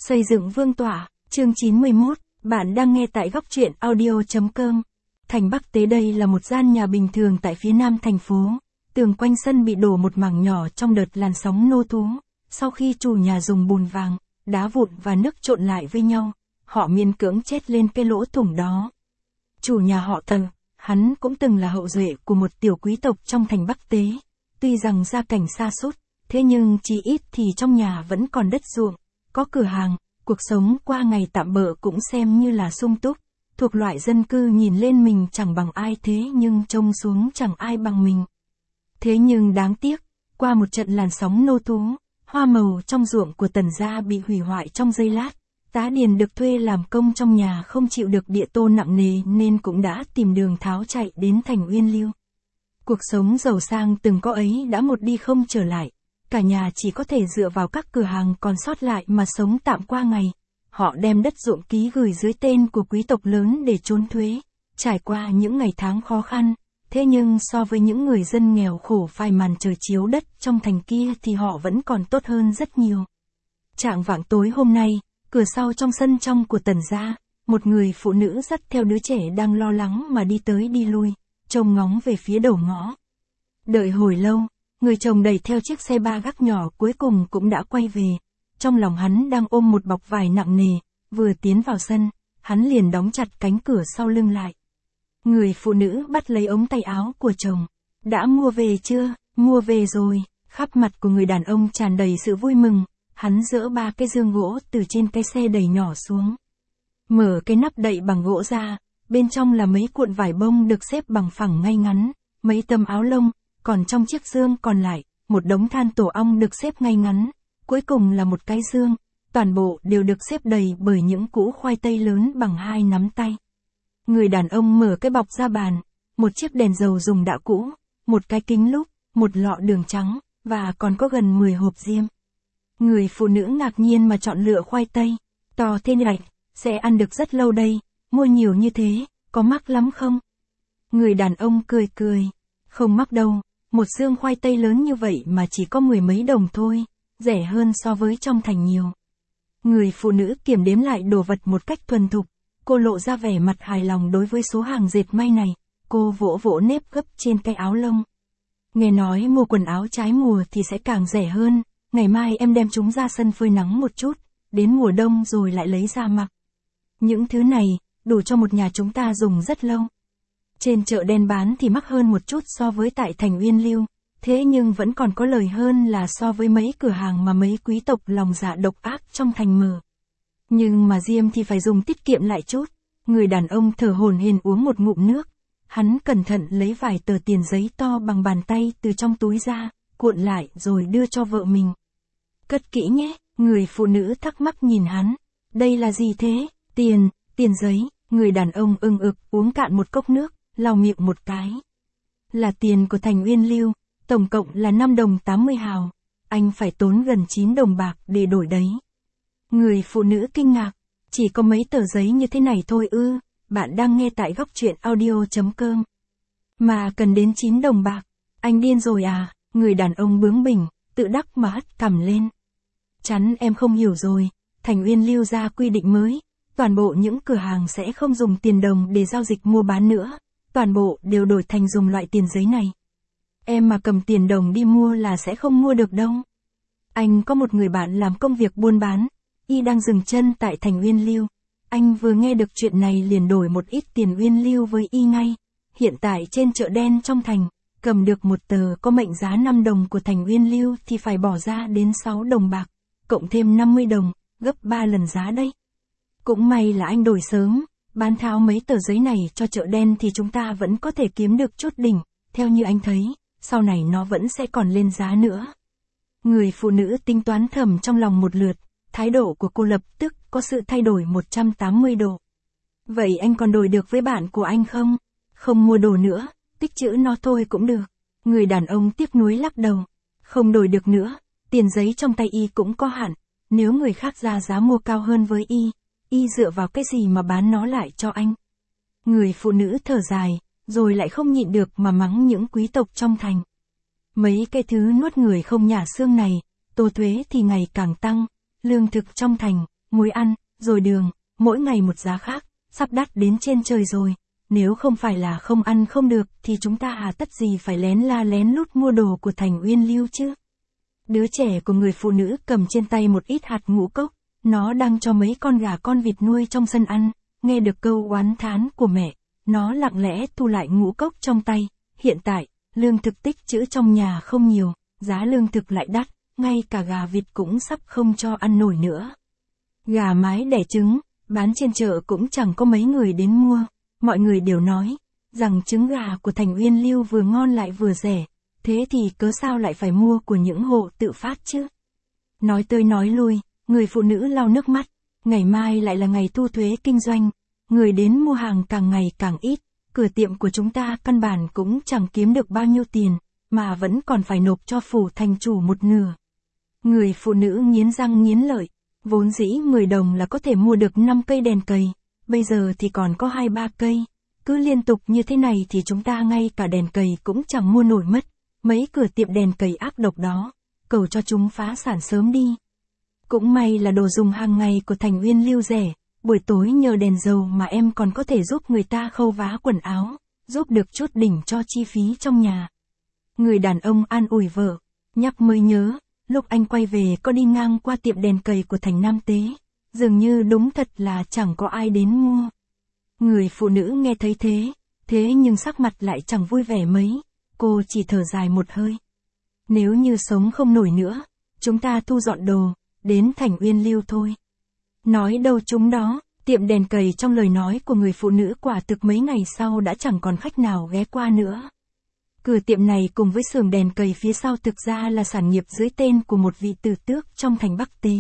Xây dựng vương tọa, chương 91, bạn đang nghe tại góc truyện audio.com. Thành Bắc Tế đây là một gian nhà bình thường tại phía nam thành phố. Tường quanh sân bị đổ một mảng nhỏ trong đợt làn sóng nô thú. Sau khi chủ nhà dùng bùn vàng, đá vụn và nước trộn lại với nhau, họ miễn cưỡng chét lên cái lỗ thủng đó. Chủ nhà họ Tần, hắn cũng từng là hậu duệ của một tiểu quý tộc trong thành Bắc Tế. Tuy rằng gia cảnh sa sút, thế nhưng chí ít thì trong nhà vẫn còn đất ruộng, có cửa hàng, cuộc sống qua ngày tạm bợ cũng xem như là sung túc. Thuộc loại dân cư nhìn lên mình chẳng bằng ai thế nhưng trông xuống chẳng ai bằng mình. Thế nhưng đáng tiếc, qua một trận làn sóng nô thú, hoa màu trong ruộng của Tần gia bị hủy hoại trong giây lát. Tá Điền được thuê làm công trong nhà không chịu được địa tô nặng nề nên cũng đã tìm đường tháo chạy đến thành Uyên Lưu. Cuộc sống giàu sang từng có ấy đã một đi không trở lại. Cả nhà chỉ có thể dựa vào các cửa hàng còn sót lại mà sống tạm qua ngày. Họ đem đất ruộng ký gửi dưới tên của quý tộc lớn để trốn thuế, trải qua những ngày tháng khó khăn. Thế nhưng so với những người dân nghèo khổ phai màn trời chiếu đất trong thành kia thì họ vẫn còn tốt hơn rất nhiều. Chạng vạng tối hôm nay, cửa sau trong sân trong của Tần gia, một người phụ nữ dắt theo đứa trẻ đang lo lắng mà đi tới đi lui, trông ngóng về phía đầu ngõ. Đợi hồi lâu, người chồng đẩy theo chiếc xe ba gác nhỏ cuối cùng cũng đã quay về. Trong lòng hắn đang ôm một bọc vải nặng nề, vừa tiến vào sân, hắn liền đóng chặt cánh cửa sau lưng lại. Người phụ nữ bắt lấy ống tay áo của chồng. Đã mua về chưa? Mua về rồi. Khắp mặt của người đàn ông tràn đầy sự vui mừng. Hắn dỡ ba cái giường gỗ từ trên cái xe đẩy nhỏ xuống. Mở cái nắp đậy bằng gỗ ra, bên trong là mấy cuộn vải bông được xếp bằng phẳng ngay ngắn, mấy tấm áo lông, còn trong chiếc giường còn lại, một đống than tổ ong được xếp ngay ngắn, cuối cùng là một cái giường, toàn bộ đều được xếp đầy bởi những củ khoai tây lớn bằng 2 nắm tay. Người đàn ông mở cái bọc ra bàn, một chiếc đèn dầu dùng đã cũ, một cái kính lúp, một lọ đường trắng, và còn có gần 10 hộp diêm. Người phụ nữ ngạc nhiên mà chọn lựa khoai tây, to thế này, sẽ ăn được rất lâu đây, mua nhiều như thế, có mắc lắm không? Người đàn ông cười cười, không mắc đâu, một xương khoai tây lớn như vậy mà chỉ có 10 mấy đồng thôi, rẻ hơn so với trong thành nhiều. Người phụ nữ kiểm đếm lại đồ vật một cách thuần thục, cô lộ ra vẻ mặt hài lòng đối với số hàng dệt may này, cô vỗ vỗ nếp gấp trên cái áo lông. Nghe nói mua quần áo trái mùa thì sẽ càng rẻ hơn, ngày mai em đem chúng ra sân phơi nắng một chút, đến mùa đông rồi lại lấy ra mặc. Những thứ này, đủ cho một nhà chúng ta dùng rất lâu. Trên chợ đen bán thì mắc hơn một chút so với tại thành Uyên Lưu, thế nhưng vẫn còn có lời hơn là so với mấy cửa hàng mà mấy quý tộc lòng dạ độc ác trong thành mở. Nhưng mà diêm thì phải dùng tiết kiệm lại chút. Người đàn ông thở hổn hển uống một ngụm nước. Hắn cẩn thận lấy vài tờ tiền giấy to bằng bàn tay từ trong túi ra, cuộn lại rồi đưa cho vợ mình. Cất kỹ nhé, người phụ nữ thắc mắc nhìn hắn. Đây là gì thế? Tiền giấy. Người đàn ông ưng ực uống cạn một cốc nước, lau miệng một cái. Là tiền của thành Uyên Lưu, tổng cộng là 5 đồng 80 hào. Anh phải tốn gần 9 đồng bạc để đổi đấy. Người phụ nữ kinh ngạc, chỉ có mấy tờ giấy như thế này thôi ư? Bạn đang nghe tại góc truyện audio.com. Mà cần đến 9 đồng bạc, anh điên rồi à? Người đàn ông bướng bỉnh, tự đắc mà hất cằm lên. Chắn em không hiểu rồi, thành Uyên Lưu ra quy định mới, toàn bộ những cửa hàng sẽ không dùng tiền đồng để giao dịch mua bán nữa, toàn bộ đều đổi thành dùng loại tiền giấy này. Em mà cầm tiền đồng đi mua là sẽ không mua được đâu. Anh có một người bạn làm công việc buôn bán, y đang dừng chân tại thành Uyên Lưu. Anh vừa nghe được chuyện này liền đổi một ít tiền Uyên Lưu với y ngay. Hiện tại trên chợ đen trong thành, cầm được một tờ có mệnh giá 5 đồng của thành Uyên Lưu thì phải bỏ ra đến 6 đồng bạc, cộng thêm 50 đồng, gấp 3 lần giá đấy. Cũng may là anh đổi sớm, bán tháo mấy tờ giấy này cho chợ đen thì chúng ta vẫn có thể kiếm được chút đỉnh, theo như anh thấy, sau này nó vẫn sẽ còn lên giá nữa. Người phụ nữ tính toán thầm trong lòng một lượt, thái độ của cô lập tức có sự thay đổi 180 độ. Vậy anh còn đổi được với bạn của anh không? Không mua đồ nữa, tích trữ nó thôi cũng được. Người đàn ông tiếc nuối lắc đầu. Không đổi được nữa, tiền giấy trong tay y cũng có hạn, nếu người khác ra giá mua cao hơn với y dựa vào cái gì mà bán nó lại cho anh? Người phụ nữ thở dài, rồi lại không nhịn được mà mắng những quý tộc trong thành. Mấy cái thứ nuốt người không nhả xương này, tô thuế thì ngày càng tăng, lương thực trong thành, muối ăn, rồi đường, mỗi ngày một giá khác, sắp đắt đến trên trời rồi. Nếu không phải là không ăn không được thì chúng ta hà tất gì phải lén la lén lút mua đồ của Thành Uyên Lưu chứ. Đứa trẻ của người phụ nữ cầm trên tay một ít hạt ngũ cốc, nó đang cho mấy con gà con vịt nuôi trong sân ăn, nghe được câu oán thán của mẹ, nó lặng lẽ thu lại ngũ cốc trong tay. Hiện tại, lương thực tích trữ trong nhà không nhiều, giá lương thực lại đắt, ngay cả gà vịt cũng sắp không cho ăn nổi nữa. Gà mái đẻ trứng, bán trên chợ cũng chẳng có mấy người đến mua, mọi người đều nói rằng trứng gà của Thành Uyên Lưu vừa ngon lại vừa rẻ, thế thì cớ sao lại phải mua của những hộ tự phát chứ? Nói tới nói lui, người phụ nữ lau nước mắt, ngày mai lại là ngày thu thuế kinh doanh, người đến mua hàng càng ngày càng ít, cửa tiệm của chúng ta căn bản cũng chẳng kiếm được bao nhiêu tiền, mà vẫn còn phải nộp cho phủ thành chủ một nửa. Người phụ nữ nghiến răng nghiến lợi, vốn dĩ 10 đồng là có thể mua được 5 cây đèn cầy, bây giờ thì còn có 2-3 cây, cứ liên tục như thế này thì chúng ta ngay cả đèn cầy cũng chẳng mua nổi mất, mấy cửa tiệm đèn cầy ác độc đó, cầu cho chúng phá sản sớm đi. Cũng may là đồ dùng hàng ngày của Thành Uyên Lưu rẻ, buổi tối nhờ đèn dầu mà em còn có thể giúp người ta khâu vá quần áo, giúp được chút đỉnh cho chi phí trong nhà. Người đàn ông an ủi vợ, nhắc mới nhớ, lúc anh quay về có đi ngang qua tiệm đèn cầy của Thành Nam Tế, dường như đúng thật là chẳng có ai đến mua. Người phụ nữ nghe thấy thế nhưng sắc mặt lại chẳng vui vẻ mấy, cô chỉ thở dài một hơi. Nếu như sống không nổi nữa, chúng ta thu dọn đồ, đến Thành Uyên Lưu thôi. Nói đâu chúng đó, tiệm đèn cầy trong lời nói của người phụ nữ quả thực mấy ngày sau đã chẳng còn khách nào ghé qua nữa. Cửa tiệm này cùng với xưởng đèn cầy phía sau thực ra là sản nghiệp dưới tên của một vị tử tước trong thành Bắc Tế.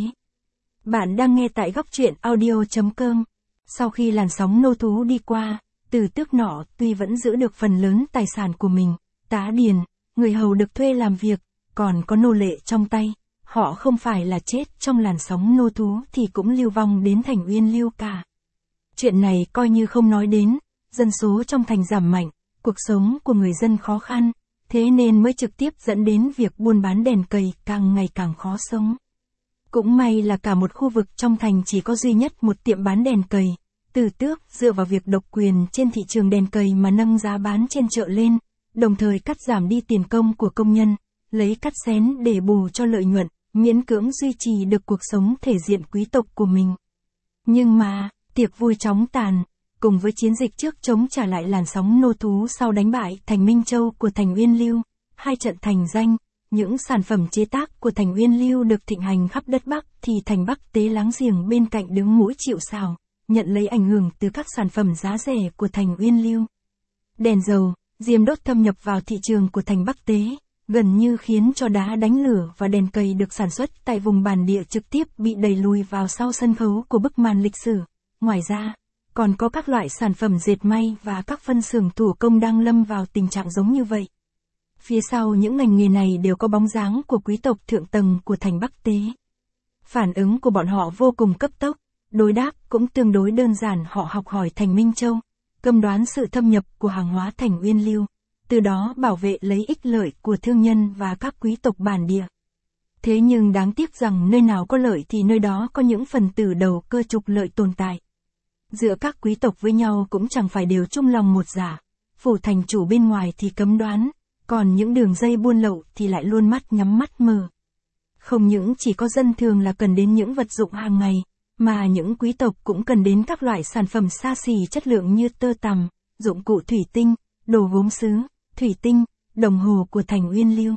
Bạn đang nghe tại góc truyện audio.com. Sau khi làn sóng nô thú đi qua, tử tước nọ tuy vẫn giữ được phần lớn tài sản của mình, tá điền, người hầu được thuê làm việc, còn có nô lệ trong tay. Họ không phải là chết trong làn sóng nô thú thì cũng lưu vong đến Thành Uyên Lưu cả. Chuyện này coi như không nói đến, dân số trong thành giảm mạnh, cuộc sống của người dân khó khăn, thế nên mới trực tiếp dẫn đến việc buôn bán đèn cầy càng ngày càng khó sống. Cũng may là cả một khu vực trong thành chỉ có duy nhất một tiệm bán đèn cầy, tử tước dựa vào việc độc quyền trên thị trường đèn cầy mà nâng giá bán trên chợ lên, đồng thời cắt giảm đi tiền công của công nhân, lấy cắt xén để bù cho lợi nhuận, miễn cưỡng duy trì được cuộc sống thể diện quý tộc của mình. Nhưng mà, tiệc vui chóng tàn, cùng với chiến dịch trước chống trả lại làn sóng nô thú sau đánh bại Thành Minh Châu của Thành Uyên Lưu, hai trận thành danh, những sản phẩm chế tác của Thành Uyên Lưu được thịnh hành khắp đất Bắc thì Thành Bắc Tế láng giềng bên cạnh đứng mũi chịu sào, nhận lấy ảnh hưởng từ các sản phẩm giá rẻ của Thành Uyên Lưu. Đèn dầu, diêm đốt thâm nhập vào thị trường của Thành Bắc Tế, gần như khiến cho đá đánh lửa và đèn cầy được sản xuất tại vùng bản địa trực tiếp bị đẩy lùi vào sau sân khấu của bức màn lịch sử. Ngoài ra, còn có các loại sản phẩm dệt may và các phân xưởng thủ công đang lâm vào tình trạng giống như vậy. Phía sau những ngành nghề này đều có bóng dáng của quý tộc thượng tầng của Thành Bắc Tế. Phản ứng của bọn họ vô cùng cấp tốc, đối đáp cũng tương đối đơn giản, họ học hỏi Thành Minh Châu, câm đoán sự thâm nhập của hàng hóa Thành Uyên Lưu, từ đó bảo vệ lấy ích lợi của thương nhân và các quý tộc bản địa. Thế nhưng đáng tiếc rằng nơi nào có lợi thì nơi đó có những phần tử đầu cơ trục lợi tồn tại. Giữa các quý tộc với nhau cũng chẳng phải đều chung lòng một dạ, phủ thành chủ bên ngoài thì cấm đoán, còn những đường dây buôn lậu thì lại luôn mắt nhắm mắt mở. Không những chỉ có dân thường là cần đến những vật dụng hàng ngày, mà những quý tộc cũng cần đến các loại sản phẩm xa xỉ chất lượng như tơ tằm, dụng cụ thủy tinh, đồ gốm sứ, thủy tinh, đồng hồ của Thành Uyên Lưu.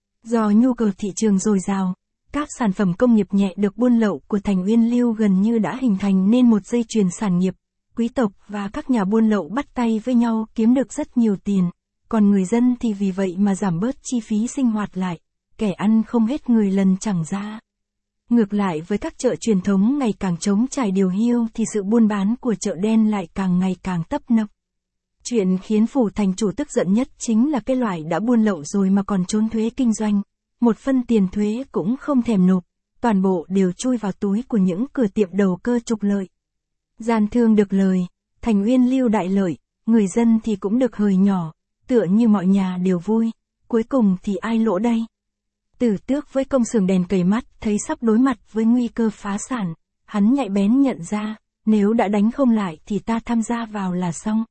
Do nhu cầu thị trường dồi dào, các sản phẩm công nghiệp nhẹ được buôn lậu của Thành Uyên Lưu gần như đã hình thành nên một dây chuyền sản nghiệp, quý tộc và các nhà buôn lậu bắt tay với nhau kiếm được rất nhiều tiền, còn người dân thì vì vậy mà giảm bớt chi phí sinh hoạt lại, kẻ ăn không hết người lần chẳng ra. Ngược lại với các chợ truyền thống ngày càng trống trải điều hiu thì sự buôn bán của chợ đen lại càng ngày càng tấp nập. Chuyện khiến phủ thành chủ tức giận nhất chính là cái loại đã buôn lậu rồi mà còn trốn thuế kinh doanh, một phân tiền thuế cũng không thèm nộp, toàn bộ đều chui vào túi của những cửa tiệm đầu cơ trục lợi. Gian thương được lời, Thành Uyên Lưu đại lợi, người dân thì cũng được hời nhỏ, tựa như mọi nhà đều vui, cuối cùng thì ai lỗ đây? Tử tước với công xưởng đèn cầy mắt thấy sắp đối mặt với nguy cơ phá sản, Hắn nhạy bén nhận ra, nếu đã đánh không lại thì ta tham gia vào là xong.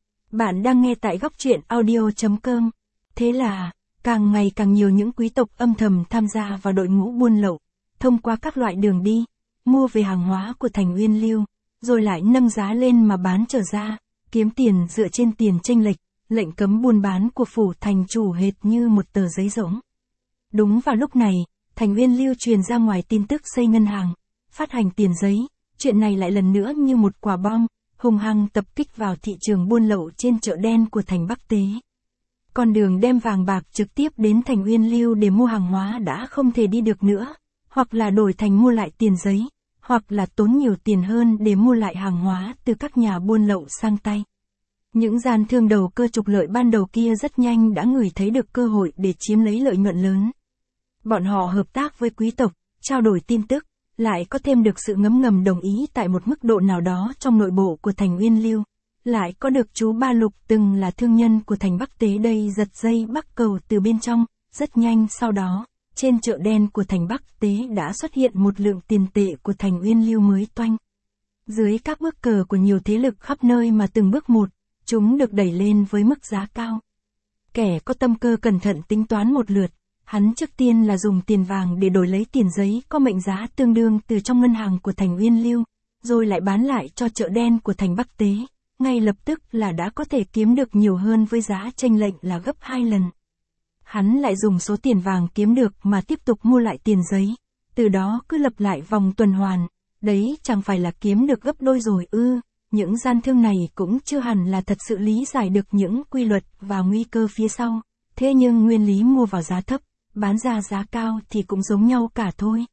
Bạn đang nghe tại góc truyện audio.com. Thế là, càng ngày càng nhiều những quý tộc âm thầm tham gia vào đội ngũ buôn lậu, thông qua các loại đường đi, mua về hàng hóa của thành Uyên Lưu, rồi lại nâng giá lên mà bán trở ra, kiếm tiền dựa trên tiền chênh lệch, lệnh cấm buôn bán của phủ thành chủ hệt như một tờ giấy rỗng. Đúng vào lúc này, thành Uyên Lưu truyền ra ngoài tin tức xây ngân hàng, phát hành tiền giấy, chuyện này lại lần nữa như một quả bom, hung hăng tập kích vào thị trường buôn lậu trên chợ đen của thành Bắc Tế. Con đường đem vàng bạc trực tiếp đến thành Uyên Lưu để mua hàng hóa đã không thể đi được nữa, hoặc là đổi thành mua lại tiền giấy, hoặc là tốn nhiều tiền hơn để mua lại hàng hóa từ các nhà buôn lậu sang tay. Những gian thương đầu cơ trục lợi ban đầu kia rất nhanh đã ngửi thấy được cơ hội để chiếm lấy lợi nhuận lớn. Bọn họ hợp tác với quý tộc, trao đổi tin tức, lại có thêm được sự ngấm ngầm đồng ý tại một mức độ nào đó trong nội bộ của thành Uyên Lưu, lại có được chú Ba Lục từng là thương nhân của thành Bắc Tế đây giật dây bắt cầu từ bên trong. Rất nhanh sau đó, trên chợ đen của thành Bắc Tế đã xuất hiện một lượng tiền tệ của thành Uyên Lưu mới toanh. Dưới các bước cờ của nhiều thế lực khắp nơi mà từng bước một, chúng được đẩy lên với mức giá cao. Kẻ có tâm cơ cẩn thận tính toán một lượt, hắn trước tiên là dùng tiền vàng để đổi lấy tiền giấy có mệnh giá tương đương từ trong ngân hàng của thành Uyên Lưu, rồi lại bán lại cho chợ đen của thành Bắc Tế, ngay lập tức là đã có thể kiếm được nhiều hơn với giá chênh lệch là gấp 2 lần. Hắn lại dùng số tiền vàng kiếm được mà tiếp tục mua lại tiền giấy, từ đó cứ lặp lại vòng tuần hoàn, đấy chẳng phải là kiếm được gấp đôi rồi ư? Những gian thương này cũng chưa hẳn là thật sự lý giải được những quy luật và nguy cơ phía sau, thế nhưng nguyên lý mua vào giá thấp, bán ra giá cao thì cũng giống nhau cả thôi.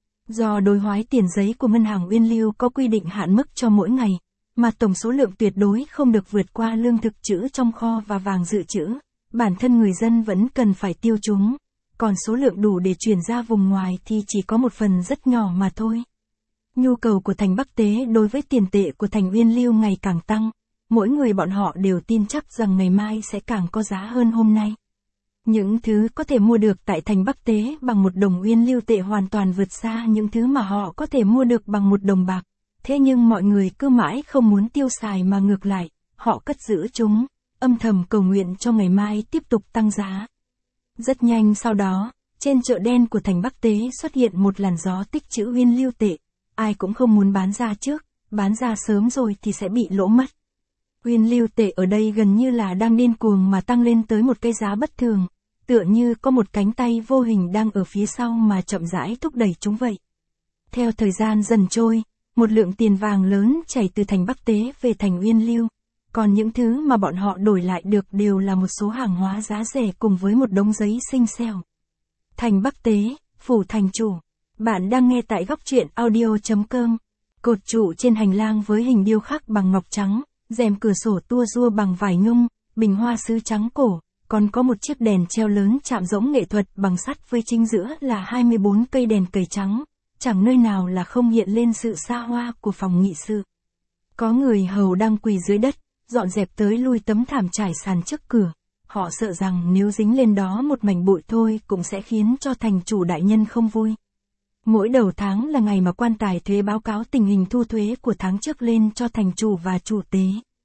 Do đối hoái tiền giấy của ngân hàng Uyên Lưu có quy định hạn mức cho mỗi ngày, mà tổng số lượng tuyệt đối không được vượt qua lương thực trữ trong kho và vàng dự trữ, bản thân người dân vẫn cần phải tiêu chúng, còn số lượng đủ để chuyển ra vùng ngoài thì chỉ có một phần rất nhỏ mà thôi. Nhu cầu của thành Bắc Tế đối với tiền tệ của thành Uyên Lưu ngày càng tăng, mỗi người bọn họ đều tin chắc rằng ngày mai sẽ càng có giá hơn hôm nay. Những thứ có thể mua được tại thành Bắc Tế bằng 1 đồng Uyên Lưu tệ hoàn toàn vượt xa những thứ mà họ có thể mua được bằng 1 đồng bạc. Thế nhưng mọi người cứ mãi không muốn tiêu xài mà ngược lại, họ cất giữ chúng, âm thầm cầu nguyện cho ngày mai tiếp tục tăng giá. Rất nhanh sau đó, trên chợ đen của thành Bắc Tế xuất hiện một làn gió tích trữ Uyên Lưu tệ. Ai cũng không muốn bán ra trước, bán ra sớm rồi thì sẽ bị lỗ mất. Uyên Lưu tệ ở đây gần như là đang điên cuồng mà tăng lên tới một cái giá bất thường, tựa như có một cánh tay vô hình đang ở phía sau mà chậm rãi thúc đẩy chúng vậy. Theo thời gian dần trôi, một lượng tiền vàng lớn chảy từ thành Bắc Tế về thành Uyên Lưu, còn những thứ mà bọn họ đổi lại được đều là một số hàng hóa giá rẻ cùng với một đống giấy xinh xẻo. Thành Bắc Tế, phủ thành chủ. Bạn đang nghe tại góc truyện audio.com. Cột trụ trên hành lang với hình điêu khắc bằng ngọc trắng, rèm cửa sổ tua rua bằng vải nhung, bình hoa sứ trắng cổ, còn có một chiếc đèn treo lớn chạm rỗng nghệ thuật bằng sắt với chính giữa là 24 cây đèn cầy trắng, chẳng nơi nào là không hiện lên sự xa hoa của phòng nghị sự. Có người hầu đang quỳ dưới đất, dọn dẹp tới lui tấm thảm trải sàn trước cửa. Họ sợ rằng nếu dính lên đó một mảnh bụi thôi cũng sẽ khiến cho thành chủ đại nhân không vui. Mỗi đầu tháng là ngày mà quan tài thuế báo cáo tình hình thu thuế của tháng trước lên cho thành chủ và chủ tế.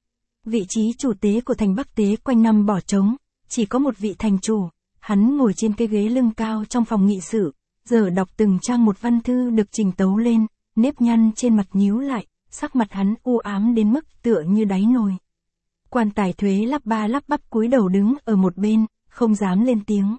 Vị trí chủ tế của thành Bắc Tế quanh năm bỏ trống, chỉ có một vị thành chủ, hắn ngồi trên cái ghế lưng cao trong phòng nghị sự, giờ đọc từng trang một văn thư được trình tấu lên, nếp nhăn trên mặt nhíu lại, sắc mặt hắn u ám đến mức tựa như đáy nồi. Quan tài thuế lắp ba lắp bắp cúi đầu đứng ở một bên, không dám lên tiếng.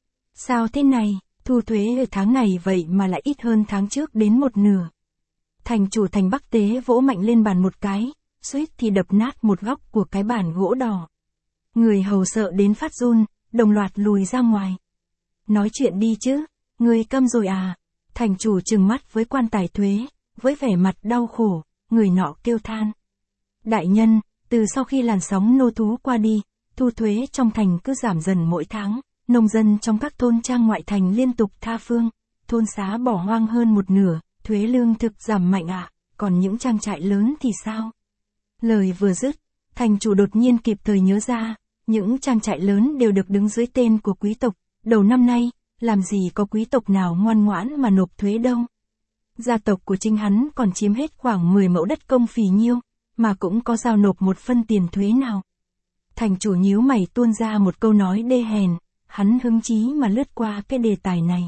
Sao thế này? Thu thuế ở tháng này vậy mà lại ít hơn tháng trước đến 1/2. Thành chủ thành Bắc Tế vỗ mạnh lên bàn một cái, suýt thì đập nát một góc của cái bàn gỗ đỏ. Người hầu sợ đến phát run, đồng loạt lùi ra ngoài. Nói chuyện đi chứ, người câm rồi à? Thành chủ trừng mắt với quan tài thuế, với vẻ mặt đau khổ, người nọ kêu than. Đại nhân, từ sau khi làn sóng nô thú qua đi, thu thuế trong thành cứ giảm dần mỗi tháng. Nông dân trong các thôn trang ngoại thành liên tục tha phương, thôn xá bỏ hoang hơn 1/2, thuế lương thực giảm mạnh ạ, còn những trang trại lớn thì sao? Lời vừa dứt, thành chủ đột nhiên kịp thời nhớ ra, những trang trại lớn đều được đứng dưới tên của quý tộc, đầu năm nay, làm gì có quý tộc nào ngoan ngoãn mà nộp thuế đâu. Gia tộc của chính hắn còn chiếm hết khoảng 10 mẫu đất công phì nhiêu, mà cũng có giao nộp một phân tiền thuế nào. Thành chủ nhíu mày tuôn ra một câu nói đê hèn, hắn hứng chí mà lướt qua cái đề tài này.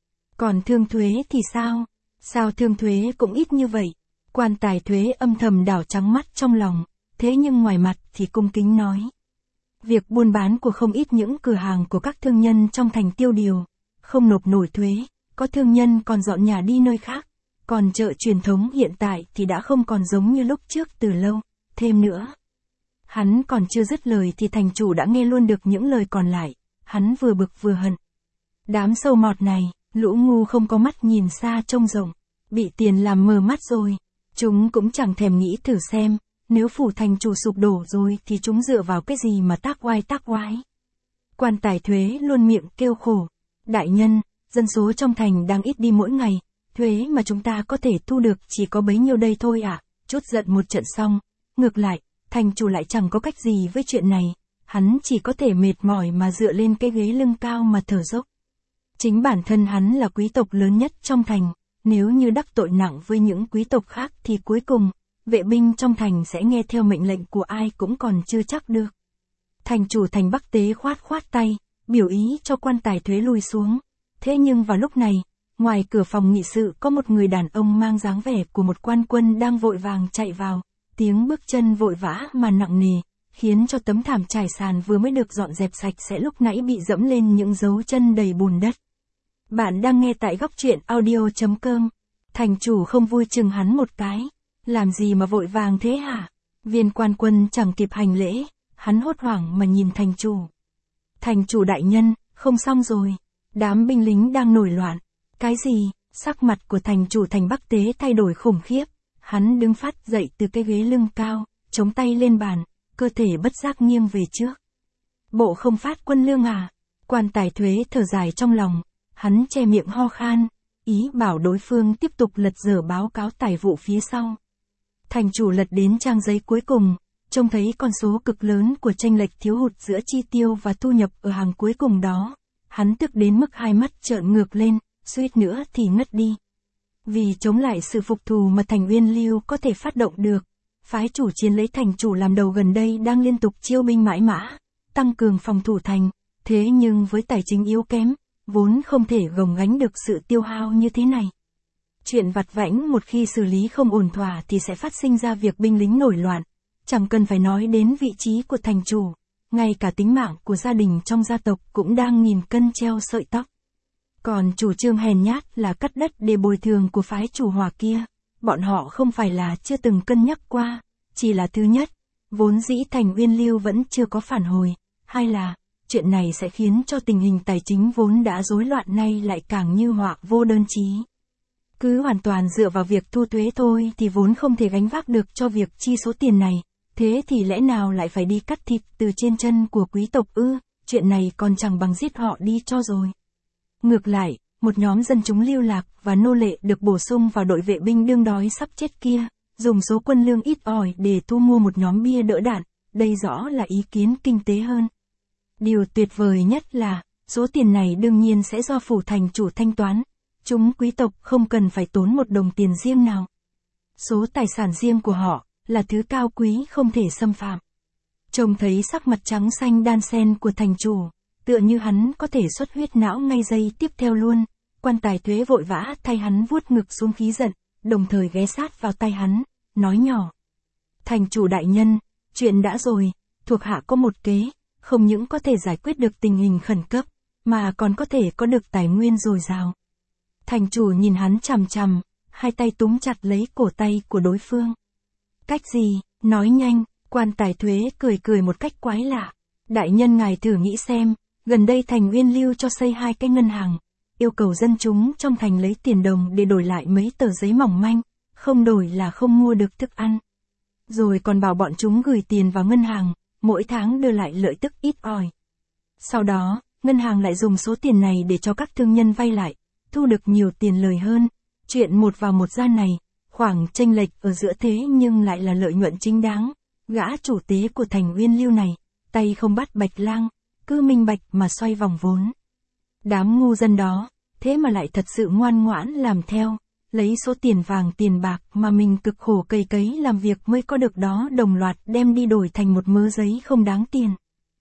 Còn thương thuế thì sao? Sao thương thuế cũng ít như vậy? Quan tài thuế âm thầm đảo trắng mắt trong lòng, thế nhưng ngoài mặt thì cung kính nói. Việc buôn bán của không ít những cửa hàng của các thương nhân trong thành tiêu điều, không nộp nổi thuế, có thương nhân còn dọn nhà đi nơi khác, còn chợ truyền thống hiện tại thì đã không còn giống như lúc trước từ lâu, thêm nữa. Hắn còn chưa dứt lời thì thành chủ đã nghe luôn được những lời còn lại, hắn vừa bực vừa hận. Đám sâu mọt này, lũ ngu không có mắt nhìn xa trông rộng, bị tiền làm mờ mắt rồi, chúng cũng chẳng thèm nghĩ thử xem, nếu phủ thành chủ sụp đổ rồi thì chúng dựa vào cái gì mà tác oai. Quan tài thuế luôn miệng kêu khổ, đại nhân, dân số trong thành đang ít đi mỗi ngày, thuế mà chúng ta có thể thu được chỉ có bấy nhiêu đây thôi ạ. Chút giận một trận xong, ngược lại, thành chủ lại chẳng có cách gì với chuyện này, hắn chỉ có thể mệt mỏi mà dựa lên cái ghế lưng cao mà thở dốc. Chính bản thân hắn là quý tộc lớn nhất trong thành, nếu như đắc tội nặng với những quý tộc khác thì cuối cùng, vệ binh trong thành sẽ nghe theo mệnh lệnh của ai cũng còn chưa chắc được. Thành chủ thành Bắc Tế khoát tay, biểu ý cho quan tài thuế lùi xuống. Thế nhưng vào lúc này, ngoài cửa phòng nghị sự có một người đàn ông mang dáng vẻ của một quan quân đang vội vàng chạy vào, tiếng bước chân vội vã mà nặng nề, khiến cho tấm thảm trải sàn vừa mới được dọn dẹp sạch sẽ lúc nãy bị dẫm lên những dấu chân đầy bùn đất. Bạn đang nghe tại góc truyện audio.com. Thành chủ không vui chừng hắn một cái. Làm gì mà vội vàng thế hả? Viên quan quân chẳng kịp hành lễ, hắn hốt hoảng mà nhìn thành chủ. Thành chủ đại nhân, không xong rồi. Đám binh lính đang nổi loạn. Cái gì? Sắc mặt của thành chủ thành Bắc Tế thay đổi khủng khiếp. Hắn đứng phát dậy từ cái ghế lưng cao, chống tay lên bàn, cơ thể bất giác nghiêng về trước. Bộ không phát quân lương à? Quan tài thuế thở dài trong lòng. Hắn che miệng ho khan, ý bảo đối phương tiếp tục lật dở báo cáo tài vụ phía sau. Thành chủ lật đến trang giấy cuối cùng, trông thấy con số cực lớn của chênh lệch thiếu hụt giữa chi tiêu và thu nhập ở hàng cuối cùng đó. Hắn tức đến mức hai mắt trợn ngược lên, suýt nữa thì ngất đi. Vì chống lại sự phục thù mà thành Uyên Lưu có thể phát động được, phái chủ chiến lấy thành chủ làm đầu gần đây đang liên tục chiêu binh mãi mã, tăng cường phòng thủ thành, thế nhưng với tài chính yếu kém, vốn không thể gồng gánh được sự tiêu hao như thế này. Chuyện vặt vãnh một khi xử lý không ổn thỏa thì sẽ phát sinh ra việc binh lính nổi loạn, chẳng cần phải nói đến vị trí của thành chủ, ngay cả tính mạng của gia đình trong gia tộc cũng đang nghìn cân treo sợi tóc. Còn chủ trương hèn nhát là cắt đất để bồi thường của phái chủ Hòa kia, bọn họ không phải là chưa từng cân nhắc qua, chỉ là thứ nhất, vốn dĩ thành Uyên Lưu vẫn chưa có phản hồi, hai là, chuyện này sẽ khiến cho tình hình tài chính vốn đã rối loạn nay lại càng như họa vô đơn chí. Cứ hoàn toàn dựa vào việc thu thuế thôi thì vốn không thể gánh vác được cho việc chi số tiền này, thế thì lẽ nào lại phải đi cắt thịt từ trên chân của quý tộc ư, chuyện này còn chẳng bằng giết họ đi cho rồi. Ngược lại, một nhóm dân chúng lưu lạc và nô lệ được bổ sung vào đội vệ binh đương đói sắp chết kia, dùng số quân lương ít ỏi để thu mua một nhóm bia đỡ đạn, đây rõ là ý kiến kinh tế hơn. Điều tuyệt vời nhất là, số tiền này đương nhiên sẽ do phủ thành chủ thanh toán, chúng quý tộc không cần phải tốn một đồng tiền riêng nào. Số tài sản riêng của họ, là thứ cao quý không thể xâm phạm. Trông thấy sắc mặt trắng xanh đan xen của thành chủ, tựa như hắn có thể xuất huyết não ngay giây tiếp theo luôn, quan tài thuế vội vã thay hắn vuốt ngực xuống khí giận, đồng thời ghé sát vào tay hắn, nói nhỏ. Thành chủ đại nhân, chuyện đã rồi, thuộc hạ có một kế, không những có thể giải quyết được tình hình khẩn cấp, mà còn có thể có được tài nguyên dồi dào. Thành chủ nhìn hắn chằm chằm, hai tay túm chặt lấy cổ tay của đối phương. Cách gì, nói nhanh, quan tài thuế cười một cách quái lạ. Đại nhân ngài thử nghĩ xem, gần đây thành Uyên Lưu cho xây 2 cái ngân hàng, yêu cầu dân chúng trong thành lấy tiền đồng để đổi lại mấy tờ giấy mỏng manh, không đổi là không mua được thức ăn. Rồi còn bảo bọn chúng gửi tiền vào ngân hàng, mỗi tháng đưa lại lợi tức ít ỏi. Sau đó, ngân hàng lại dùng số tiền này để cho các thương nhân vay lại, thu được nhiều tiền lời hơn. Chuyện một vào một ra này, khoảng chênh lệch ở giữa thế nhưng lại là lợi nhuận chính đáng. Gã chủ tế của thành Uyên Lưu này, tay không bắt bạch lang, cứ minh bạch mà xoay vòng vốn. Đám ngu dân đó, thế mà lại thật sự ngoan ngoãn làm theo, lấy số tiền vàng tiền bạc mà mình cực khổ cày cấy làm việc mới có được đó đồng loạt đem đi đổi thành một mớ giấy không đáng tiền.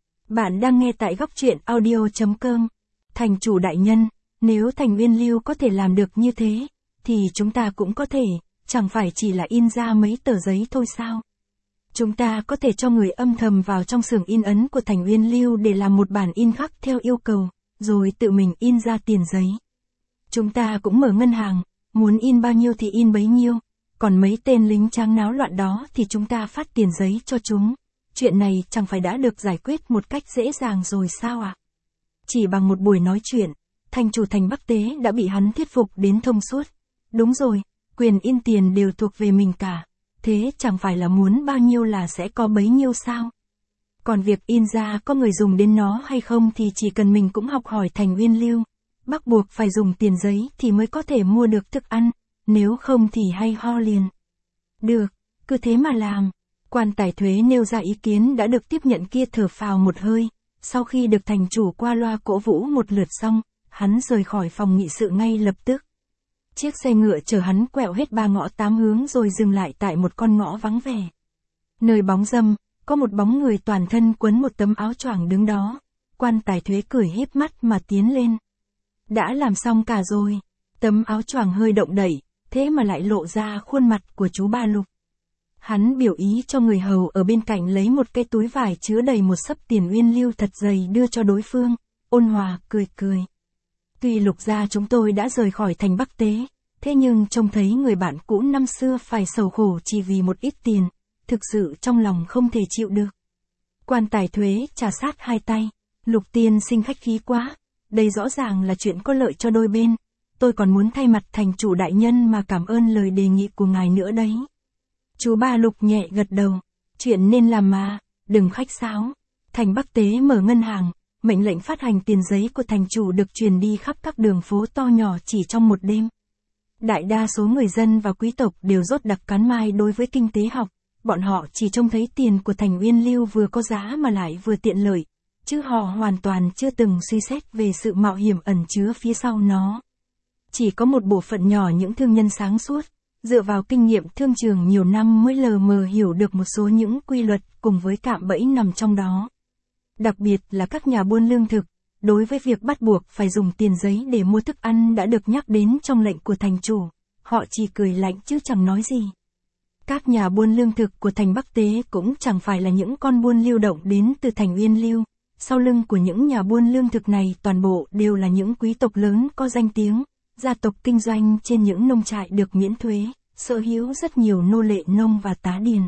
Bạn đang nghe tại góc truyện audio.com. Thành chủ đại nhân, nếu Thành Uyên Lưu có thể làm được như thế, thì chúng ta cũng có thể, chẳng phải chỉ là in ra mấy tờ giấy thôi sao? Chúng ta có thể cho người âm thầm vào trong xưởng in ấn của Thành Uyên Lưu để làm một bản in khắc theo yêu cầu, rồi tự mình in ra tiền giấy. Chúng ta cũng mở ngân hàng, muốn in bao nhiêu thì in bấy nhiêu, còn mấy tên lính tráng náo loạn đó thì chúng ta phát tiền giấy cho chúng. Chuyện này chẳng phải đã được giải quyết một cách dễ dàng rồi sao ạ? Chỉ bằng một buổi nói chuyện, thành chủ Thành Bắc Tế đã bị hắn thuyết phục đến thông suốt. Đúng rồi, quyền in tiền đều thuộc về mình cả, thế chẳng phải là muốn bao nhiêu là sẽ có bấy nhiêu sao? Còn việc in ra có người dùng đến nó hay không thì chỉ cần mình cũng học hỏi Thành Uyên Lưu. Bắt buộc phải dùng tiền giấy thì mới có thể mua được thức ăn, nếu không thì hay ho liền. Được, cứ thế mà làm. Quan tài thuế nêu ra ý kiến đã được tiếp nhận kia thở phào một hơi, sau khi được thành chủ qua loa cổ vũ một lượt xong, hắn rời khỏi phòng nghị sự ngay lập tức. Chiếc xe ngựa chở hắn quẹo hết 3 ngõ 8 hướng rồi dừng lại tại một con ngõ vắng vẻ. Nơi bóng râm, có một bóng người toàn thân quấn một tấm áo choàng đứng đó. Quan tài thuế cười híp mắt mà tiến lên. Đã làm xong cả rồi. Tấm áo choàng hơi động đẩy, thế mà lại lộ ra khuôn mặt của chú Ba Lục. Hắn biểu ý cho người hầu ở bên cạnh lấy một cái túi vải chứa đầy một xấp tiền Uyên Lưu thật dày đưa cho đối phương, ôn hòa cười cười. Tuy Lục gia chúng tôi đã rời khỏi Thành Bắc Tế, thế nhưng trông thấy người bạn cũ năm xưa phải sầu khổ chỉ vì một ít tiền, thực sự trong lòng không thể chịu được. Quan tài thuế trà sát hai tay, Lục tiên sinh khách khí quá, đây rõ ràng là chuyện có lợi cho đôi bên, tôi còn muốn thay mặt thành chủ đại nhân mà cảm ơn lời đề nghị của ngài nữa đấy. Chú Ba Lục nhẹ gật đầu, chuyện nên làm mà, đừng khách sáo. Thành Bắc Tế mở ngân hàng, mệnh lệnh phát hành tiền giấy của thành chủ được truyền đi khắp các đường phố to nhỏ chỉ trong một đêm. Đại đa số người dân và quý tộc đều rốt đặc cán mai đối với kinh tế học, bọn họ chỉ trông thấy tiền của Thành Uyên Lưu vừa có giá mà lại vừa tiện lợi, chứ họ hoàn toàn chưa từng suy xét về sự mạo hiểm ẩn chứa phía sau nó. Chỉ có một bộ phận nhỏ những thương nhân sáng suốt, dựa vào kinh nghiệm thương trường nhiều năm mới lờ mờ hiểu được một số những quy luật cùng với cạm bẫy nằm trong đó. Đặc biệt là các nhà buôn lương thực, đối với việc bắt buộc phải dùng tiền giấy để mua thức ăn đã được nhắc đến trong lệnh của thành chủ, họ chỉ cười lạnh chứ chẳng nói gì. Các nhà buôn lương thực của Thành Bắc Tế cũng chẳng phải là những con buôn lưu động đến từ Thành Uyên Lưu, sau lưng của những nhà buôn lương thực này toàn bộ đều là những quý tộc lớn có danh tiếng, gia tộc kinh doanh trên những nông trại được miễn thuế, sở hữu rất nhiều nô lệ nông và tá điền.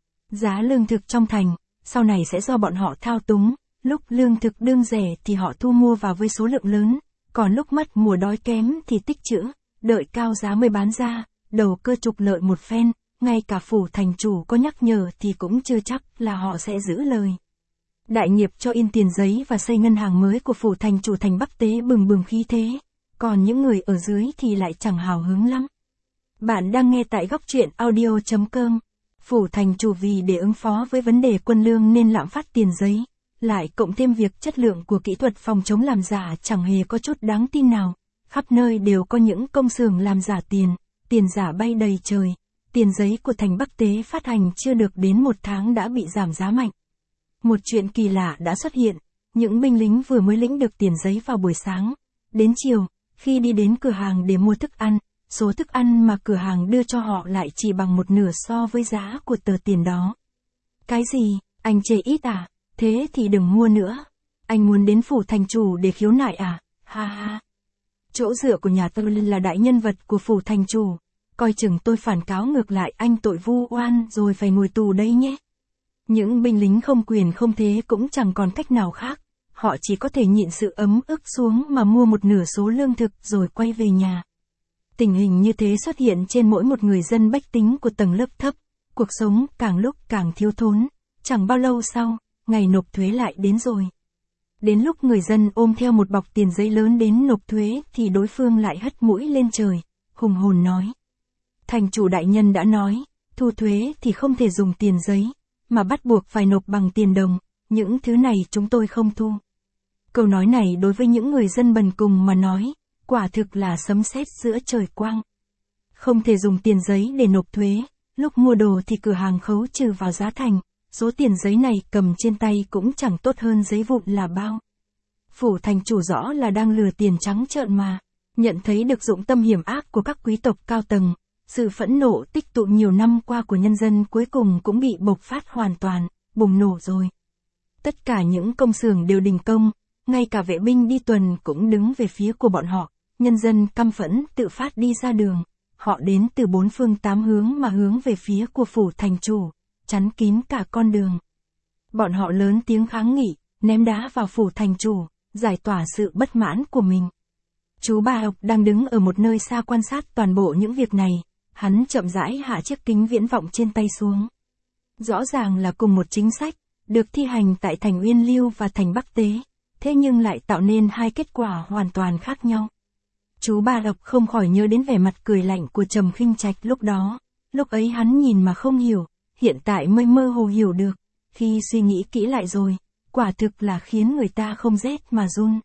Giá lương thực trong thành, sau này sẽ do bọn họ thao túng, lúc lương thực đương rẻ thì họ thu mua vào với số lượng lớn, còn lúc mất mùa đói kém thì tích trữ, đợi cao giá mới bán ra, đầu cơ trục lợi một phen, ngay cả phủ thành chủ có nhắc nhở thì cũng chưa chắc là họ sẽ giữ lời. Đại nghiệp cho in tiền giấy và xây ngân hàng mới của phủ thành chủ Thành Bắc Tế bừng bừng khí thế, còn những người ở dưới thì lại chẳng hào hứng lắm. Bạn đang nghe tại góc truyện audio.com. Phủ thành chủ vì để ứng phó với vấn đề quân lương nên lạm phát tiền giấy, lại cộng thêm việc chất lượng của kỹ thuật phòng chống làm giả chẳng hề có chút đáng tin nào. Khắp nơi đều có những công xưởng làm giả tiền giả bay đầy trời. Tiền giấy của Thành Bắc Tế phát hành chưa được đến 1 tháng đã bị giảm giá mạnh. Một chuyện kỳ lạ đã xuất hiện, những binh lính vừa mới lĩnh được tiền giấy vào buổi sáng. Đến chiều, khi đi đến cửa hàng để mua thức ăn, số thức ăn mà cửa hàng đưa cho họ lại chỉ bằng 1/2 so với giá của tờ tiền đó. Cái gì, anh chê ít à? Thế thì đừng mua nữa. Anh muốn đến phủ thành chủ để khiếu nại à? Ha ha. Chỗ dựa của nhà tôi là đại nhân vật của phủ thành chủ. Coi chừng tôi phản cáo ngược lại anh tội vu oan rồi phải ngồi tù đấy nhé. Những binh lính không quyền không thế cũng chẳng còn cách nào khác. Họ chỉ có thể nhịn sự ấm ức xuống mà mua 1/2 số lương thực rồi quay về nhà. Tình hình như thế xuất hiện trên mỗi một người dân bách tính của tầng lớp thấp. Cuộc sống càng lúc càng thiếu thốn. Chẳng bao lâu sau, ngày nộp thuế lại đến rồi. Đến lúc người dân ôm theo một bọc tiền giấy lớn đến nộp thuế thì đối phương lại hất mũi lên trời, hùng hồn nói. Thành chủ đại nhân đã nói, thu thuế thì không thể dùng tiền giấy, mà bắt buộc phải nộp bằng tiền đồng, những thứ này chúng tôi không thu. Câu nói này đối với những người dân bần cùng mà nói, quả thực là sấm sét giữa trời quang. Không thể dùng tiền giấy để nộp thuế, lúc mua đồ thì cửa hàng khấu trừ vào giá thành, số tiền giấy này cầm trên tay cũng chẳng tốt hơn giấy vụn là bao. Phủ thành chủ rõ là đang lừa tiền trắng trợn mà. Nhận thấy được dụng tâm hiểm ác của các quý tộc cao tầng, sự phẫn nộ tích tụ nhiều năm qua của nhân dân cuối cùng cũng bị bộc phát hoàn toàn, bùng nổ rồi. Tất cả những công xưởng đều đình công, ngay cả vệ binh đi tuần cũng đứng về phía của bọn họ, nhân dân căm phẫn tự phát đi ra đường. Họ đến từ 4 phương 8 hướng mà hướng về phía của phủ thành chủ, chắn kín cả con đường. Bọn họ lớn tiếng kháng nghị, ném đá vào phủ thành chủ, giải tỏa sự bất mãn của mình. Chú Ba Học đang đứng ở một nơi xa quan sát toàn bộ những việc này, hắn chậm rãi hạ chiếc kính viễn vọng trên tay xuống. Rõ ràng là cùng một chính sách, được thi hành tại thành Uyên Lưu và thành Bắc Tế, thế nhưng lại tạo nên hai kết quả hoàn toàn khác nhau. Chú Ba Độc không khỏi nhớ đến vẻ mặt cười lạnh của Trầm Khinh Trạch lúc đó. Lúc ấy hắn nhìn mà không hiểu, hiện tại mới mơ hồ hiểu được. Khi suy nghĩ kỹ lại rồi, quả thực là khiến người ta không rét mà run.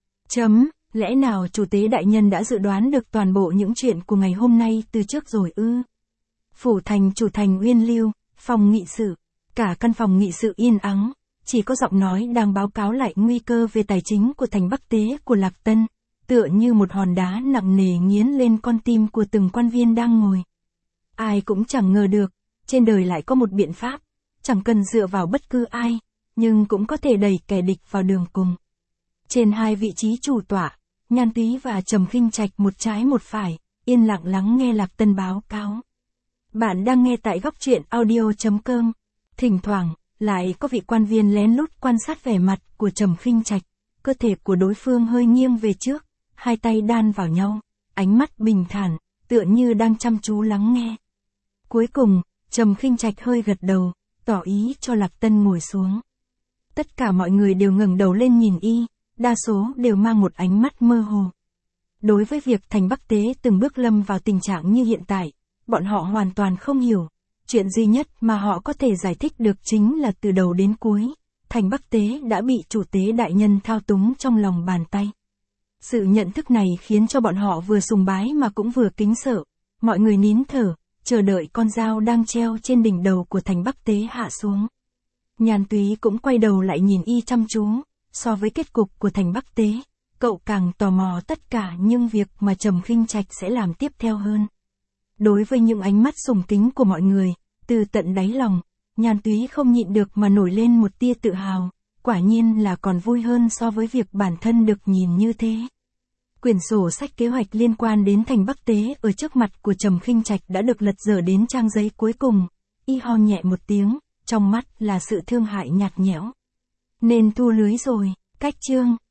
Lẽ nào chủ tế đại nhân đã dự đoán được toàn bộ những chuyện của ngày hôm nay từ trước rồi ư? Phủ thành chủ thành Uyên Lưu, phòng nghị sự. Cả căn phòng nghị sự yên ắng, chỉ có giọng nói đang báo cáo lại nguy cơ về tài chính của thành Bắc Tế của Lạc Tân, tựa như một hòn đá nặng nề nghiến lên con tim của từng quan viên đang ngồi. Ai cũng chẳng ngờ được, trên đời lại có một biện pháp, chẳng cần dựa vào bất cứ ai, nhưng cũng có thể đẩy kẻ địch vào đường cùng. Trên hai vị trí chủ tọa, Nhan Túy và Trầm Khinh Trạch một trái một phải, yên lặng lắng nghe Lạc Tân báo cáo. Bạn đang nghe tại góc truyện audio.com. Thỉnh thoảng, lại có vị quan viên lén lút quan sát vẻ mặt của Trầm Khinh Trạch, cơ thể của đối phương hơi nghiêng về trước, hai tay đan vào nhau, ánh mắt bình thản, tựa như đang chăm chú lắng nghe. Cuối cùng, Trầm Khinh Trạch hơi gật đầu, tỏ ý cho Lạc Tân ngồi xuống. Tất cả mọi người đều ngẩng đầu lên nhìn y, đa số đều mang một ánh mắt mơ hồ. Đối với việc thành Bắc Tế từng bước lâm vào tình trạng như hiện tại, bọn họ hoàn toàn không hiểu. Chuyện duy nhất mà họ có thể giải thích được chính là từ đầu đến cuối, thành Bắc Tế đã bị chủ tế đại nhân thao túng trong lòng bàn tay. Sự nhận thức này khiến cho bọn họ vừa sùng bái mà cũng vừa kính sợ. Mọi người nín thở, chờ đợi con dao đang treo trên đỉnh đầu của thành Bắc Tế hạ xuống. Nhan Túy cũng quay đầu lại nhìn y chăm chú. So với kết cục của thành Bắc Tế, cậu càng tò mò tất cả những việc mà Trầm Khinh Trạch sẽ làm tiếp theo hơn. Đối với những ánh mắt sùng kính của mọi người, từ tận đáy lòng, Nhan Túy không nhịn được mà nổi lên một tia tự hào, quả nhiên là còn vui hơn so với việc bản thân được nhìn như thế. Quyển sổ sách kế hoạch liên quan đến thành Bắc Tế ở trước mặt của Trầm Khinh Trạch đã được lật dở đến trang giấy cuối cùng, y ho nhẹ một tiếng, trong mắt là sự thương hại nhạt nhẽo. Nên thu lưới rồi, cách chương.